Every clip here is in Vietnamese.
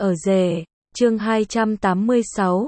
Ở rể, chương 286,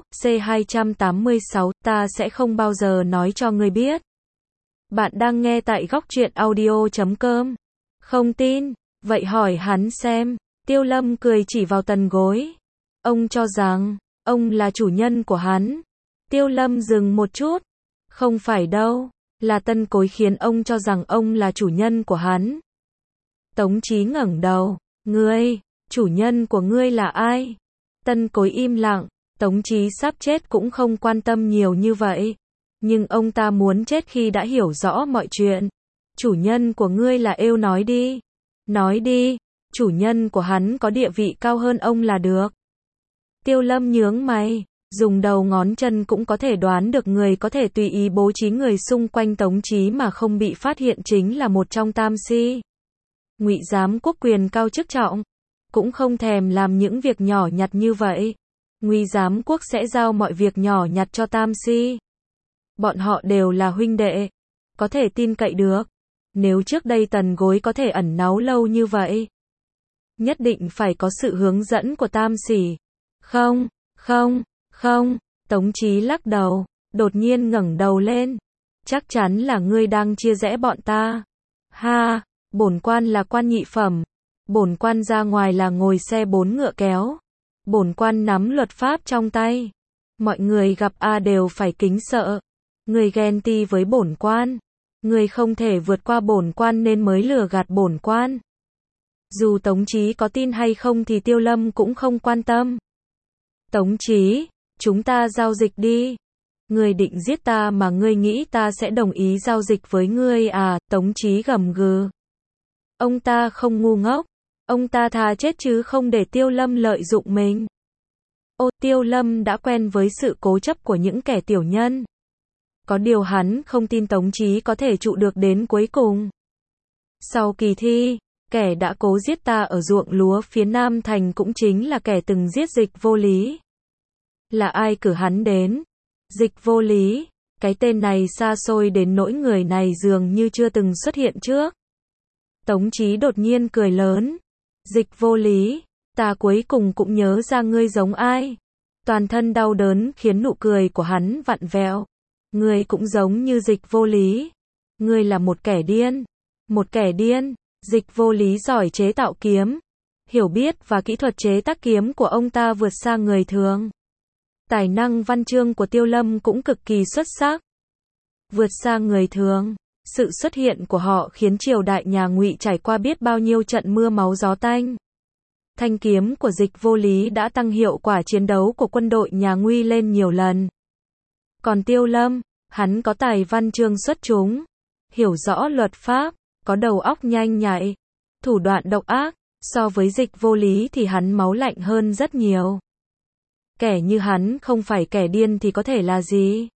C286, ta sẽ không bao giờ nói cho ngươi biết. Bạn đang nghe tại góc truyện audio.com. Không tin, vậy hỏi hắn xem. Tiêu Lâm cười chỉ vào tần gối. Ông cho rằng, ông là chủ nhân của hắn. Tiêu Lâm dừng một chút. Không phải đâu, là tân cối khiến ông cho rằng ông là chủ nhân của hắn. Tống Chí ngẩng đầu. Ngươi, chủ nhân của ngươi là ai? Tân cối im lặng. Tống Chí sắp chết cũng không quan tâm nhiều như vậy. Nhưng ông ta muốn chết khi đã hiểu rõ mọi chuyện. Chủ nhân của ngươi là êu, nói đi. Nói đi, chủ nhân của hắn có địa vị cao hơn ông là được. Tiêu Lâm nhướng mày, dùng đầu ngón chân cũng có thể đoán được người có thể tùy ý bố trí người xung quanh Tống Chí mà không bị phát hiện chính là một trong tam si. Ngụy giám quốc quyền cao chức trọng, cũng không thèm làm những việc nhỏ nhặt như vậy. Ngụy giám quốc sẽ giao mọi việc nhỏ nhặt cho tam si. Bọn họ đều là huynh đệ, có thể tin cậy được. Nếu trước đây tần gối có thể ẩn náu lâu như vậy, nhất định phải có sự hướng dẫn của tam sỉ. Không, không, không, Tống Chí lắc đầu, đột nhiên ngẩng đầu lên. Chắc chắn là ngươi đang chia rẽ bọn ta. Ha, bổn quan là quan nhị phẩm. Bổn quan ra ngoài là ngồi xe 4 ngựa kéo. Bổn quan nắm luật pháp trong tay. Mọi người gặp đều phải kính sợ. Ngươi ghen ti với bổn quan. Ngươi không thể vượt qua bổn quan nên mới lừa gạt bổn quan. Dù Tống Chí có tin hay không thì Tiêu Lâm cũng không quan tâm. Tống Chí, chúng ta giao dịch đi. Ngươi định giết ta mà ngươi nghĩ ta sẽ đồng ý giao dịch với ngươi à? Tống Chí gầm gừ. Ông ta không ngu ngốc. Ông ta thà chết chứ không để Tiêu Lâm lợi dụng mình. Tiêu Lâm đã quen với sự cố chấp của những kẻ tiểu nhân. Có điều hắn không tin Tống Chí có thể trụ được đến cuối cùng. Sau kỳ thi, kẻ đã cố giết ta ở ruộng lúa phía Nam Thành cũng chính là kẻ từng giết Dịch Vô Lý. Là ai cử hắn đến? Dịch Vô Lý, cái tên này xa xôi đến nỗi người này dường như chưa từng xuất hiện trước. Tống Chí đột nhiên cười lớn. Dịch Vô Lý, ta cuối cùng cũng nhớ ra ngươi giống ai. Toàn thân đau đớn khiến nụ cười của hắn vặn vẹo. Ngươi cũng giống như Dịch Vô Lý. Ngươi là một kẻ điên. Một kẻ điên. Dịch Vô Lý giỏi chế tạo kiếm. Hiểu biết và kỹ thuật chế tác kiếm của ông ta vượt xa người thường. Tài năng văn chương của Tiêu Lâm cũng cực kỳ xuất sắc. Vượt xa người thường. Sự xuất hiện của họ khiến triều đại nhà Ngụy trải qua biết bao nhiêu trận mưa máu gió tanh. Thanh kiếm của Dịch Vô Lý đã tăng hiệu quả chiến đấu của quân đội nhà Ngụy lên nhiều lần. Còn Tiêu Lâm, hắn có tài văn chương xuất chúng, hiểu rõ luật pháp, có đầu óc nhanh nhạy, thủ đoạn độc ác. So với Dịch Vô Lý thì hắn máu lạnh hơn rất nhiều. Kẻ như hắn không phải kẻ điên thì có thể là gì?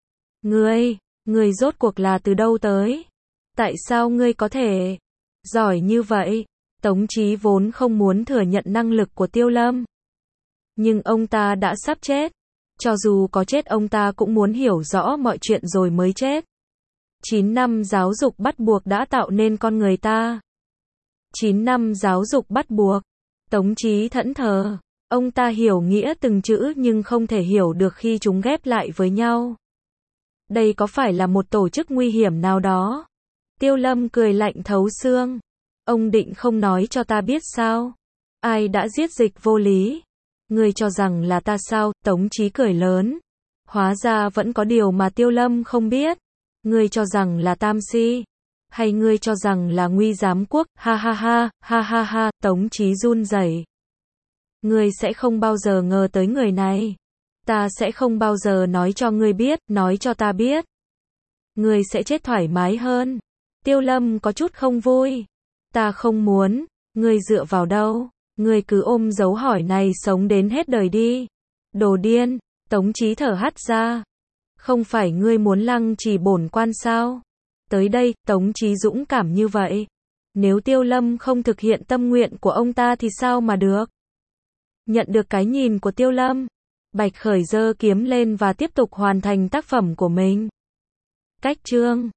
Ngươi rốt cuộc là từ đâu tới? Tại sao ngươi có thể giỏi như vậy? Tống Chí vốn không muốn thừa nhận năng lực của Tiêu Lâm. Nhưng ông ta đã sắp chết. Cho dù có chết ông ta cũng muốn hiểu rõ mọi chuyện rồi mới chết. 9 năm giáo dục bắt buộc đã tạo nên con người ta. 9 năm giáo dục bắt buộc. Tống Chí thẫn thờ. Ông ta hiểu nghĩa từng chữ nhưng không thể hiểu được khi chúng ghép lại với nhau. Đây có phải là một tổ chức nguy hiểm nào đó? Tiêu Lâm cười lạnh thấu xương. Ông định không nói cho ta biết sao? Ai đã giết Dịch Vô Lý? Ngươi cho rằng là ta sao? Tống Chí cười lớn. Hóa ra vẫn có điều mà Tiêu Lâm không biết. Ngươi cho rằng là tam si? Hay ngươi cho rằng là Ngụy giám quốc? Ha ha ha, ha ha ha, Tống Chí run rẩy. Ngươi sẽ không bao giờ ngờ tới người này. Ta sẽ không bao giờ nói cho ngươi biết, nói cho ta biết. Ngươi sẽ chết thoải mái hơn. Tiêu Lâm có chút không vui. Ta không muốn. Ngươi dựa vào đâu? Ngươi cứ ôm dấu hỏi này sống đến hết đời đi. Đồ điên. Tống Chí thở hắt ra. Không phải ngươi muốn lăng trì bổn quan sao? Tới đây, Tống Chí dũng cảm như vậy. Nếu Tiêu Lâm không thực hiện tâm nguyện của ông ta thì sao mà được? Nhận được cái nhìn của Tiêu Lâm, Bạch Khởi giơ kiếm lên và tiếp tục hoàn thành tác phẩm của mình. Cách chương